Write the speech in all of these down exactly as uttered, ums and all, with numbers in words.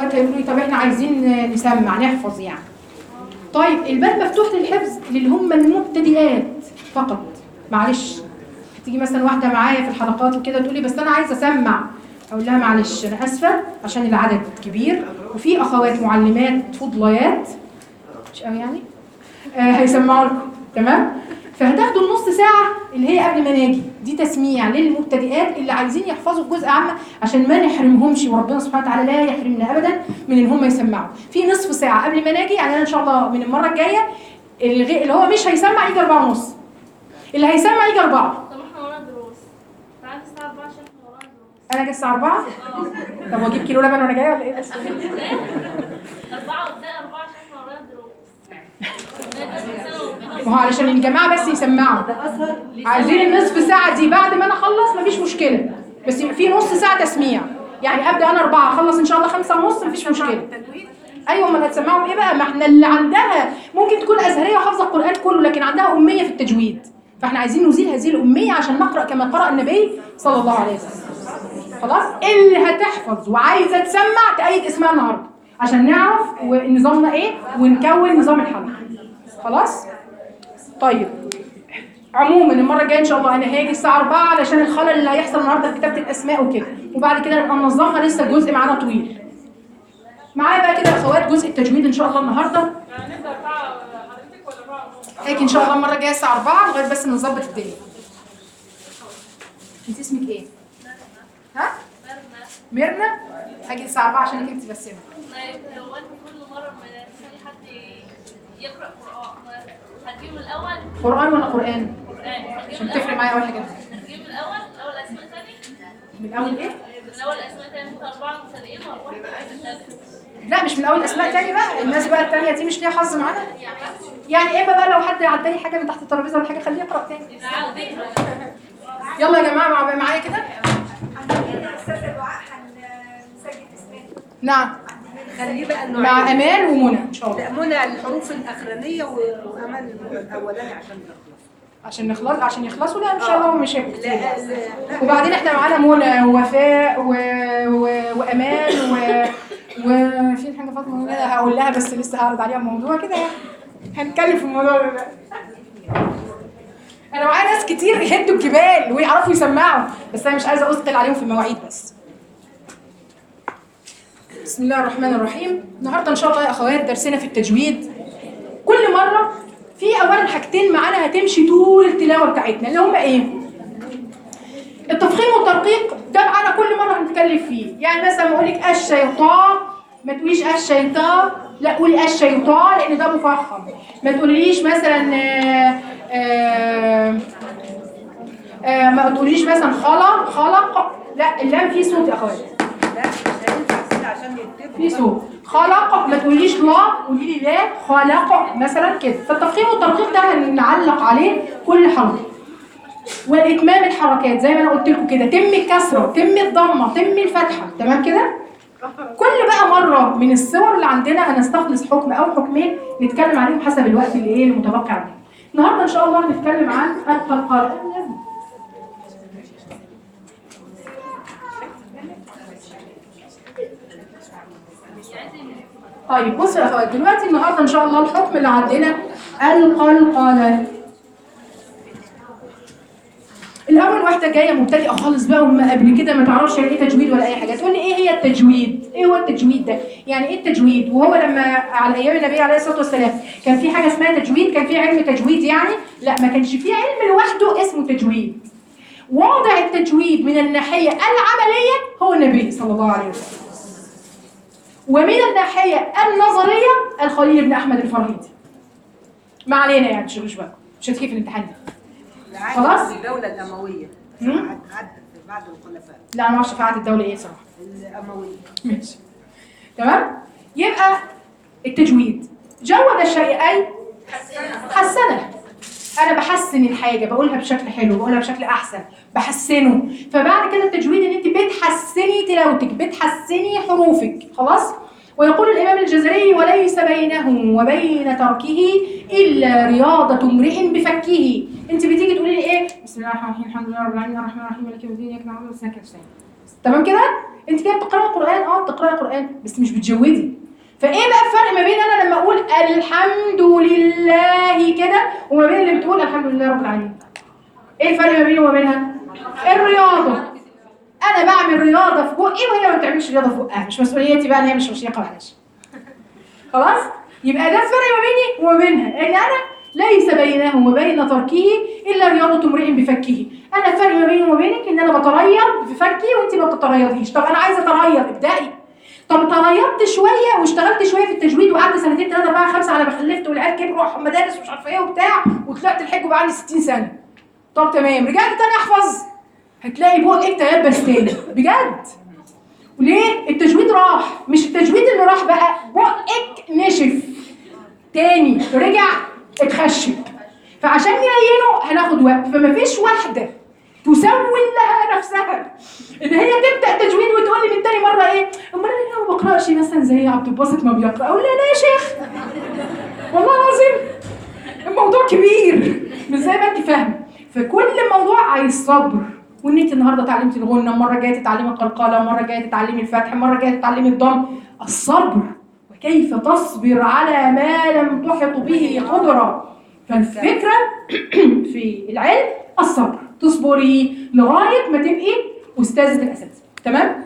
اخوات هيقولوا لي طب احنا عايزين نسمع نحفظ يعني. طيب الباب مفتوح للحفظ اللي هم المبتدئات فقط. معلش تيجي مثلا واحده معايا في الحلقات وكده تقول لي بس انا عايزه اسمع، اقول لها معلش انا اسفه عشان العدد كبير وفي اخوات معلمات فضليات مش قوي يعني آه هيسمعوا لكم تمام. فهتاخدوا النص ساعه اللي هي قبل ما ناجي دي تسميع للمبتدئات اللي عايزين يحفظوا الجزء عامه عشان ما نحرمهمش، وربنا سبحانه وتعالى لا يحرمنا ابدا من ان هم يسمعوا. في نصف ساعه قبل ما ناجي يعني انا ان شاء الله من المره الجايه اللي, اللي هو مش هيسمع يجي أربعة ونص، اللي هيسمع يجي أربعة. طب احنا ورانا دروس. تعالى الساعة أربعة عشان احنا ورانا دروس. انا جاي الساعه أربعة؟ طب واجيب كيلو لبن وانا جايه ولا ايه بس؟ أربعة قدام أربعة عشان احنا ورانا دروس. ما هو علشان الجماعه بس يسمعوا. عايزين النصف ساعه دي بعد ما انا اخلص مفيش مشكله، بس في نص ساعه تسميع. يعني ابدا انا أربعة اخلص ان شاء الله خمسة ونص مفيش مشكله. ايوه ما هتسمعوا ايه بقى؟ ما احنا اللي عندها ممكن تكون ازهريه وحافظه القران كله لكن عندها اميه في التجويد، فاحنا عايزين نزيل هذه الاميه عشان نقرا كما قرأ النبي صلى الله عليه وسلم. خلاص اللي هتحفظ وعايزه تسمع تأيد اسمها النهارده عشان نعرف نظامنا ايه ونكون نظام الحلقه. خلاص طيب عموما المره الجايه ان شاء الله انا هاجي الساعه أربعة علشان الخلل اللي هيحصل النهارده في كتابه الاسماء وكده، وبعد كده نبقى ننظمها. لسه الجزء معانا طويل. معايا بقى كده يا اخوات جزء التجويد ان شاء الله النهارده. هنبدأ أربعة حضرتك ولا أربعة ونص؟ هاجي ان شاء الله المره الجايه الساعه أربعة لغايه بس نظبط الدنيا. انت اسمك ايه؟ ها؟ ميرنا. هاجي الساعه أربعة عشان انت بتبسمي. طيب هو انت كل مرة ما تخلي حد يقرأ قرآن هتجيب الأول قران ولا قران؟ قرآن عشان تفرق معايا اول حاجه. هتجيب الأول الأول أسماء تاني من الاول ايه؟ من الأول أسماء تاني انت أربعة مبتدئين وواحدة عايزة لا مش من اول اسماء تاني بقى. الناس بقى التانيه دي مش ليها حظ معانا. يعني اما بقى لو حد عداني حاجه من تحت الترابيزه ولا حاجه خليه يقرا تاني. يلا يا جماعه مع معايا كده. نعم خليه بقى النوعين. مع امان ومنى ان شاء الله. لا منى الحروف الاخرانيه وامان الاولاني عشان نخلص. عشان نخلص عشان يخلصوا. لا ان شاء الله مش هيبقوا كتير. لا لا وبعدين احنا معانا منى ووفاء و... و... وامان و وفي حاجه فاطمه كده هقول لها بس لسه هعرض عليها الموضوع كده يعني. هنتكلم في الموضوع ده بقى. انا معايا ناس كتير يهدوا الجبال ويعرفوا يسمعوا بس انا مش عايزه اثقل عليهم في المواعيد بس. بسم الله الرحمن الرحيم. النهارده ان شاء الله يا اخوات درسنا في التجويد. كل مره في اولا حاجتين معانا هتمشي طول التلاوه بتاعتنا اللي هم ايه؟ التفخيم والترقيق ده معانا كل مره هنتكلم فيه. يعني مثلا ما اقول لك الشيطان ما تقوليش الشيطان، لا قولي الشيطان لان ده مفخم. ما تقوليش مثلا آآ آآ آآ ما تقوليش مثلا خلق خلق، لا اللام فيه صوت يا اخوات. لا مش هينفع كده عشان يكتبوا في صوت. خلق ما تقوليش لا قولي لي لا خلق مثلا كده. فالتفخيم والترقيق ده هنعلق عليه كل حرف. والاتمام الحركات زي ما انا قلت لكم كده، تم الكسره تم الضمه تم الفتحه تمام كده. كل بقى مره من الصور اللي عندنا هنستخلص حكم او حكمين نتكلم عليهم حسب الوقت اللي ايه المتبقي عندنا. النهارده ان شاء الله هنتكلم عن القلقال. طيب بصوا يا اخوات دلوقتي النهارده ان شاء الله الحكم اللي عندنا القلقله. الاول واحده جايه مبتدئه خالص بقى وما قبل كده ما تعرفش يعني ايه تجويد ولا اي حاجه تقول لي ايه هي التجويد؟ ايه هو التجويد ده؟ يعني ايه التجويد؟ وهو لما على ايام النبي عليه الصلاه والسلام كان في حاجه اسمها تجويد، كان في علم تجويد يعني؟ لا ما كانش في علم لوحده اسمه تجويد. واضع التجويد من الناحيه العمليه هو النبي صلى الله عليه وسلم. ومن الناحيه النظريه الخليل بن احمد الفراهيدي. ما علينا يعني مش بالكم مش هتيجي في الامتحان ده. خلاص؟ الدولة الأموية مم؟ عدت بعد الخلفاء. لا انا ما اعرفش في عهد الدوله ايه صراحه. الأموية. ماشي. تمام؟ يبقى التجويد جود الشيء اي حسنه. انا بحسن الحاجه بقولها بشكل حلو بقولها بشكل احسن بحسنه. فبعد كده التجويد ان انت بتحسني تلاوتك بتحسني حروفك. خلاص؟ ويقول الامام الجزري وليس بينه وبين تركه الا رياضه امرئ بفكه. انت بتيجي تقولي لي ايه؟ بسم الله الرحمن الرحيم الحمد لله رب العالمين الرحمن الرحيم مالك يوم الدين اياك نعبد واياك نستعين. تمام كده؟ انت كده بتقراي القران، اه بتقراي القران بس مش بتجودي. فايه بقى الفرق ما بين انا لما اقول الحمد لله كده وما بين اللي بتقول الحمد لله رب العالمين؟ ايه الفرق ما بيني وما بينها؟ الرياضه. انا بعمل رياضه في بقي وهي ما بتعملش رياضه في بقها، مش مسؤوليتي بقى ان هي مش رشيقه معلش. خلاص؟ يبقى ده الفرق ما بيني وما بينها، ان انا ليس بينه وبين تركه الا رياضه امرئ بفكه. انا الفرق ما بيني وما بينك ان انا بتريض بفكي وانت ما بتتريضيش. طب انا عايزه اتريض، ابدأي. طب تريضت شويه واشتغلت شويه في التجويد وقعدت سنتين ثلاثه اربعه خمسه على ما خلفت والعيال كبروا وراحوا مدارس ومش عارفه ايه وبتاع وطلعت الحج وبقى عندي ستين سنه. طب تمام، رجعت تاني احفظ، هتلاقي بقك تيبس تاني بجد. وليه؟ التجويد راح. مش التجويد اللي راح بقى، بقك نشف تاني، رجع اتخشب. فعشان نلينه هناخد وقت. فمفيش واحده تسول لها نفسها ان هي تبدا تجويد وتقول لي من تاني مره ايه؟ امال انا ما بقراش مثلا زي عبد الباسط ما بيقرا. اقول لها لا يا شيخ والله العظيم الموضوع كبير مش زي ما انت فاهمه. فكل موضوع عايز صبر. وان انت النهارده اتعلمتي الغنه، المره الجايه تتعلمي القلقله، المره الجايه تتعلمي الفتح، المره الجايه تتعلمي الضم. الصبر. وكيف تصبر على ما لم تحط به خبرا. فالفكره في العلم الصبر، تصبري لغايه ما تبقي استاذه الاساتذه. تمام؟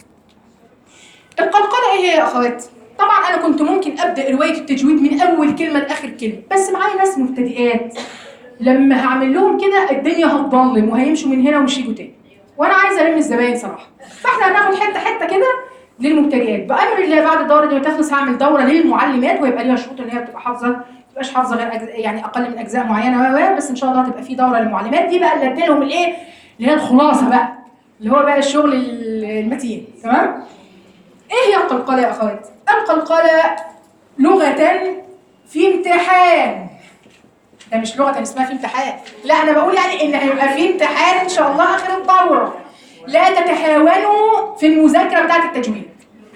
القلقله ايه هي يا اخواتي؟ طبعا انا كنت ممكن ابدا روايه التجويد من اول كلمه لاخر كلمه، بس معايا ناس مبتدئات لما هعمل لهم كده الدنيا هتضلم وهيمشوا من هنا ومش هيجوا تاني. وانا عايزه الم الزباين صراحه. فاحنا هناخد حته حته كده للمبتدئات. بامر الله بعد الدوره دي ما تخلص هعمل دوره للمعلمات ويبقى ليها شروط ان هي بتبقى حافظه، ما تبقاش حافظه غير أجزاء يعني اقل من اجزاء معينه، بس ان شاء الله هتبقى في دوره للمعلمات. دي بقى اللي ادي لهم الايه؟ اللي هي الخلاصه بقى، اللي هو بقى الشغل المتين. تمام؟ ايه هي القلقله يا اخواتي؟ القلقله لغه في امتحان. ده مش لغه اسمها في امتحان، لا انا بقول يعني ان هيبقى في امتحان ان شاء الله اخر الدوره. لا تتهاونوا في المذاكره بتاعه التجويد.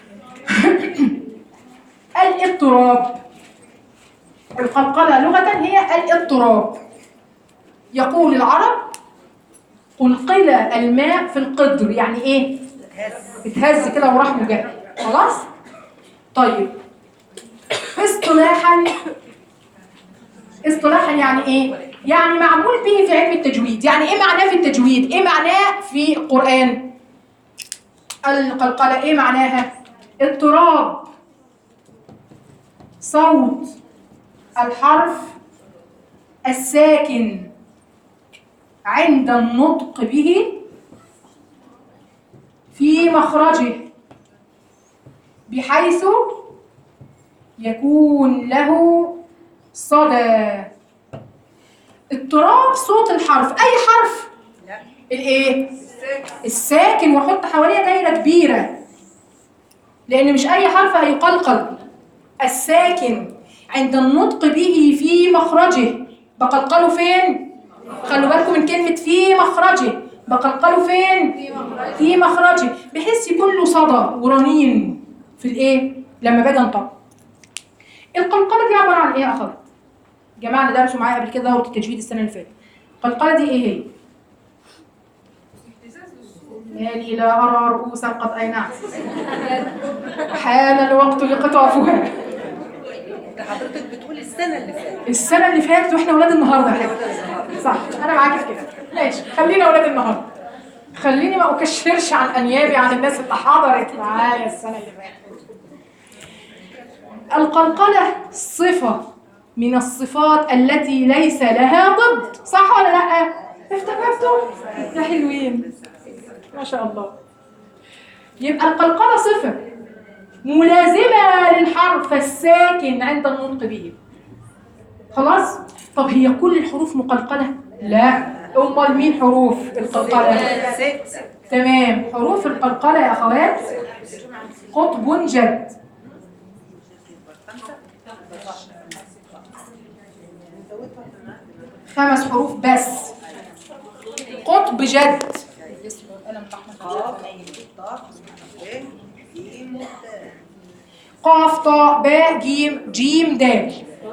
الاضطراب. القلقله لغه هي الاضطراب. يقول العرب قلقل الماء في القدر. يعني ايه؟ اتهز كده وراح مجرد. خلاص؟ طيب اصطلاحا، اصطلاحا يعني ايه؟ يعني معمول به في علم التجويد. يعني ايه معناه في التجويد؟ ايه معناه في القرآن؟ القلقلة ايه معناها؟ اضطراب صوت الحرف الساكن عند النطق به في مخرجه بحيث يكون له صدى. اضطراب صوت الحرف. اي حرف؟ لا الايه؟ الساكن. واحط حواليه دايره كبيره لان مش اي حرف هيقلقل. الساكن عند النطق به في مخرجه. بقلقله فين؟ خلوا بالكم من كلمه في مخرجه. بقلقله فين؟ في مخرجه بحيث يكون له صدى ورنين في الايه؟ لما باجي انطق. القلقله دي عباره عن ايه يا اخوات؟ جماعه اللي درسوا معايا قبل كده دوره التجويد السنه اللي فاتت. القلقله دي ايه هي؟ مالي لا ارى رؤوسا قد اينعت حان الوقت لقطافها. ده حضرتك بتقول السنه اللي فاتت. السنه اللي فاتت واحنا اولاد النهارده يا حبيبي. صح، انا معاكي في كده. ماشي، خلينا اولاد النهارده. خليني ما اكشرش عن انيابي عن الناس اللي حضرت معايا السنه اللي فاتت. القلقله صفه من الصفات التي ليس لها ضد. صح ولا لا؟ افتكرتوا؟ يا حلوين ما شاء الله. يبقى القلقله صفه ملازمه للحرف الساكن عند النطق به. خلاص؟ طب هي كل الحروف مقلقله؟ لا. امال مين حروف القلقله؟ ست. تمام. حروف القلقله يا اخوات قطب جد. خمس حروف بس. قطب جد. قاف طاء باء جيم جيم دال.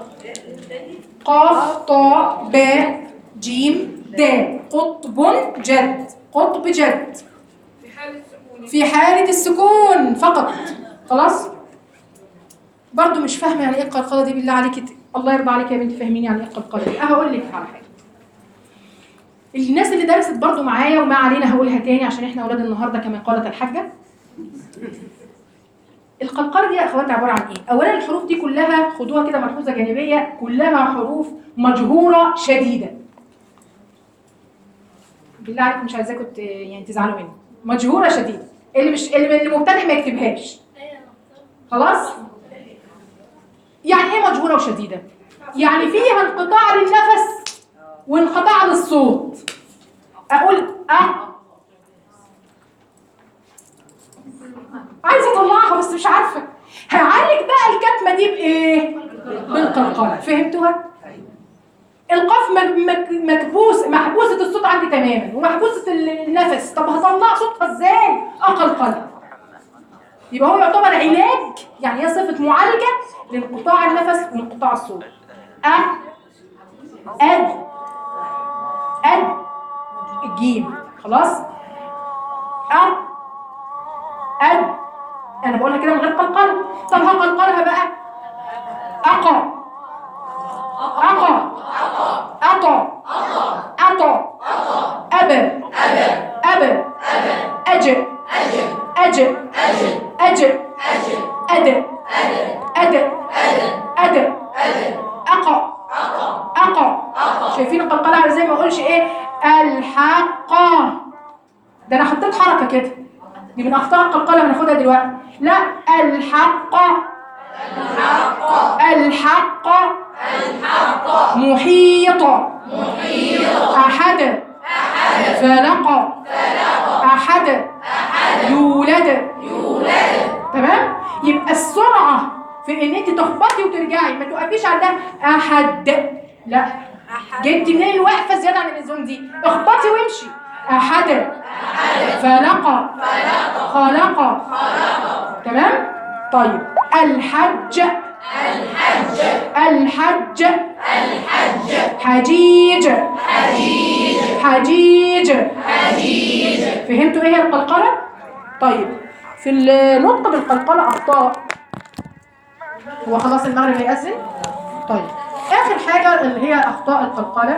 قاف طاء باء جيم دال. قطب جد. قطب جد. في حالة في حالة السكون فقط. خلاص؟ برضو مش فاهمة يعني ايه القلقلة دي، بالله عليك الله يرضى عليك يا بنتي فاهميني يعني ايه القلقلة دي. هقول لك على حاجة. الناس اللي درست برضو معايا وما علينا هقولها تاني عشان احنا اولاد النهارده كما قالت الحاجة. القلقلة دي يا اخواتي عبارة عن ايه؟ اولا الحروف دي كلها خدوها كده ملحوظة جانبية، كلها حروف مجهورة شديدة. بالله عليكم مش عايزاكم يعني تزعلوا مني. مجهورة شديدة. اللي مش اللي اللي مبتدئ ما يكتبهاش. خلاص؟ يعني ايه مجهورة وشديدة؟ يعني فيها انقطاع للنفس وانقطاع للصوت. اقول أ عايزه اطلعها بس مش عارفه. هعالج بقى الكتمه دي بايه؟ بالقلقله. فهمتوها؟ القاف مكبوس محبوسه الصوت عندي تماما ومحبوسه النفس. طب هطلع صوتها ازاي؟ اقلقله. يبقى هو يعتبر علاج، يعني هي صفه معالجه لانقطاع النفس وانقطاع الصوت. أ أد أد الجيم. خلاص؟ أ أد أنا بقولها كده من غير قلقلة. طب هقلقلها بقى. أقى أقى أطى أطى أبى أبى أج أج أج أد أد أد أقى أقى. شايفين القلقلة على زي ما اقولش ايه الحق. ده انا حطيت حركة كده، دي من اخطاء القلقلة هناخدها دلوقتي. لا الحق الحق الحق محيط أحد فلق أحد يولد. تمام؟ يبقى السرعة في ان انت تخبطي وترجعي، ما توقفيش عندها أحد. لا جبتي منين الوقفة زيادة عن اللزوم دي؟ اخبطي وامشي. أحد فلق خلق. تمام؟ طيب الحج الحج الحج الحج حجيج حجيج حجيج حجيج. فهمتوا ايه هي القلقلة؟ طيب في النطق بالقلقلة اخطاء. هو خلاص المغرب هيأذن؟ طيب اخر حاجة اللي هي اخطاء القلقلة.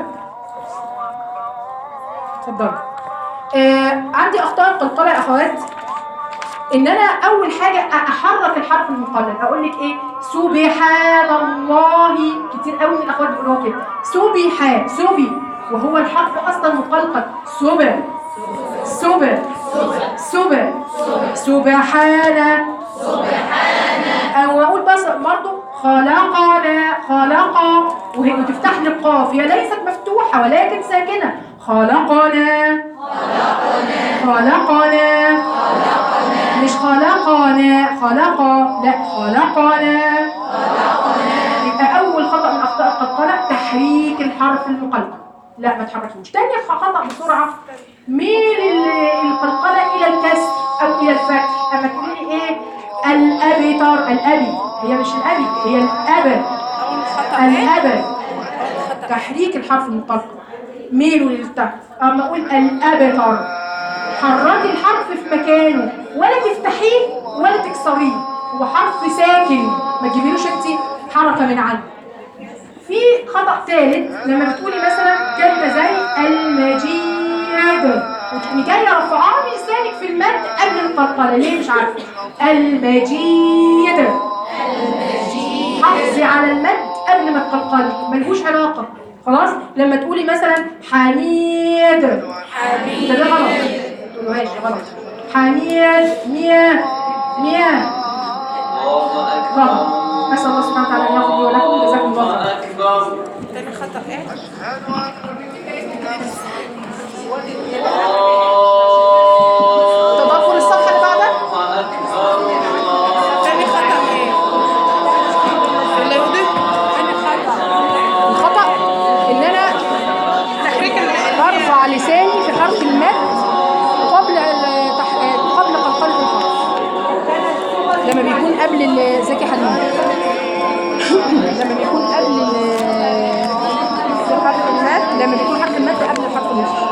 اتفضلوا. آه عندي اخطاء القلقلة يا اخوات، ان انا اول حاجه احرك الحرف المقلل. اقول لك ايه؟ سبحان الله. كتير قوي من الاخوات بيقولوا كده سبح سبي، وهو الحرف اصلا مقلقل. سب سب سب سبحان سبحان. او اقول بس برضه خلقنا خلق، وهي وتفتح لي القاف، هي ليست مفتوحه ولكن ساكنه. خلقنا خلقنا خلقنا مش خلقنا خلق، لا خلقنا. يبقى اول خطأ من اخطاء القلقلة تحريك الحرف المقلقل. لا ما تحركوش. تاني خطأ بسرعة ميل القلقلة الى الكسر او الى الفتح. اما تقولي ايه الابتر، الابي هي مش الابي هي الاب. الاب تحريك الحرف المقلقل ميله للتحت. اما اقول الابتر حركي الحرف في مكانه، ولا تفتحيه ولا تكسريه، هو حرف ساكن ما تجيبيلوش انت حركه من عنده. في خطأ ثالث لما بتقولي مثلا كلمه زي المجيد وتقومي جايه رافعاه لسانك في المد قبل القلقله. ليه؟ مش عارفه. المجيد حافظي على المد قبل ما تقلقلي، ملهوش علاقه. خلاص؟ لما تقولي مثلا حميد حميد ده غلط، تقولوهاش غلط. حميد مياه مياه غلط. نسأل الله سبحانه وتعالى ان يغفر لي ولكم. جزاكم الله خير. تاني خطأ ايه؟ تدبر الصفحة اللي بعدها. تاني خطأ ايه؟ اللي يوضح تاني خطأ. الخطأ ان انا تحريك برفع لساني في حرف المد قبل التح... قبل قلقلة الحرف لما بيكون قبل زكي حليم. لما بيكون قبل حرف المد، لما بيكون حرف المد قبل حرف المد.